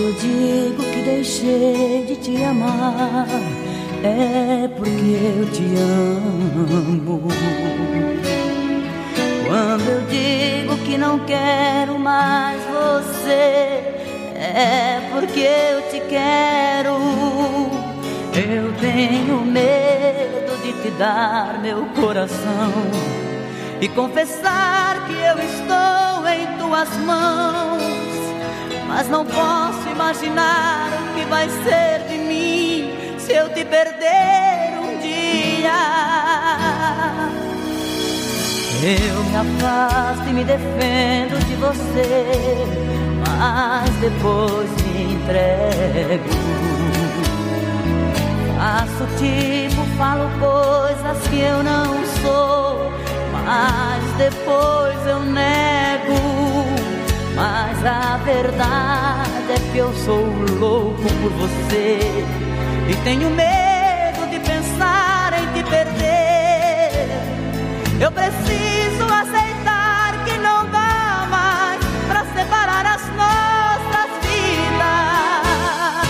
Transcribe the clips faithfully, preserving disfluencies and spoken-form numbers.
eu digo que deixei de te amar, é porque eu te amo. Quando eu digo que não quero mais você, é porque eu te quero. Eu tenho medo de te dar meu coração e confessar que eu estou em tuas mãos, mas não posso imaginar o que vai ser de mim se eu te perder um dia. Eu me afasto e me defendo de você, mas depois me entrego. Faço tipo, falo coisas que eu não sou, mas depois eu nego. Mas a verdade é que eu sou louco por você e tenho medo de pensar em te perder. Eu preciso aceitar que não dá mais pra separar as nossas vidas.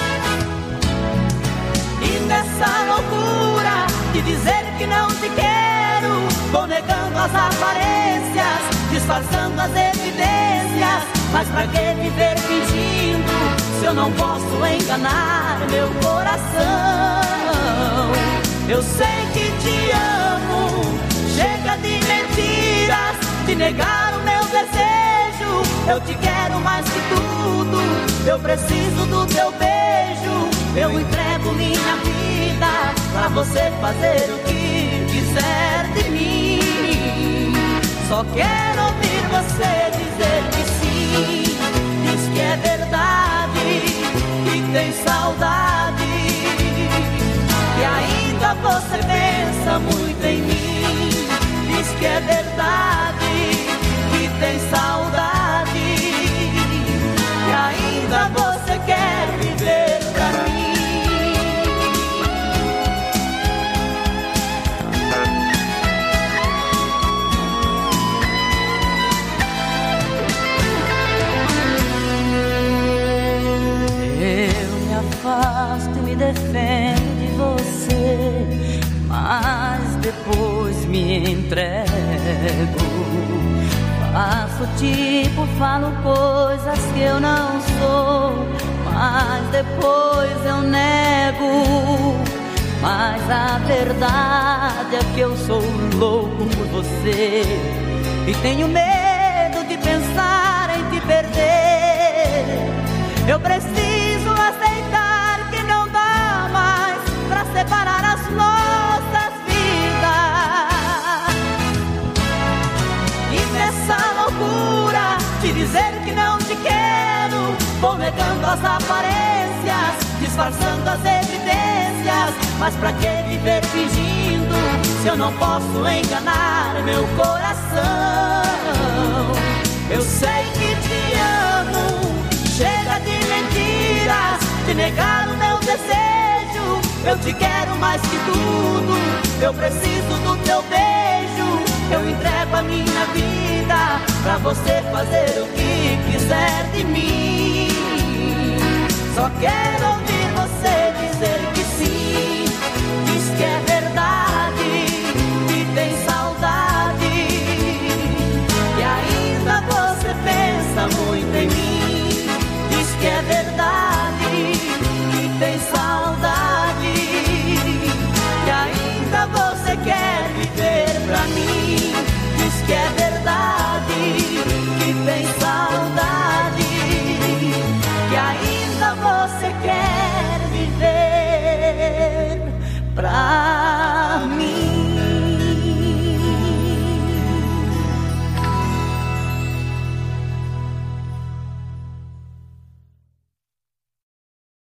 E nessa loucura de dizer que não te quero, vou negando as aparências, disfarçando as evidências. Mas pra que viver fingindo se eu não posso enganar meu coração? Eu sei que te amo, chega de mentiras, de negar o meu desejo. Eu te quero mais que tudo, eu preciso do teu beijo. Eu entrego minha vida pra você fazer o que quiser de mim. Só quero ouvir você dizer que sim, diz que é verdade, que tem saudade, que ainda você pensa muito em mim. Diz que é verdade, que tem saudade, que ainda você quer viver pra mim. Afasto e me defendo de você, mas depois me entrego. Faço tipo, falo coisas que eu não sou, mas depois eu nego. Mas a verdade é que eu sou louco por você e tenho medo de pensar em te perder. Eu preciso aceitar que não dá mais pra separar as nossas vidas. E nessa loucura de dizer que não te quero, vou negando as aparências, disfarçando as evidências. Mas pra que viver fingindo se eu não posso enganar meu coração? Eu sei que te amo, chega de mentiras, de negar o meu desejo. Eu te quero mais que tudo, eu preciso do teu beijo. Eu entrego a minha vida pra você fazer o que quiser de mim. Só quero ouvir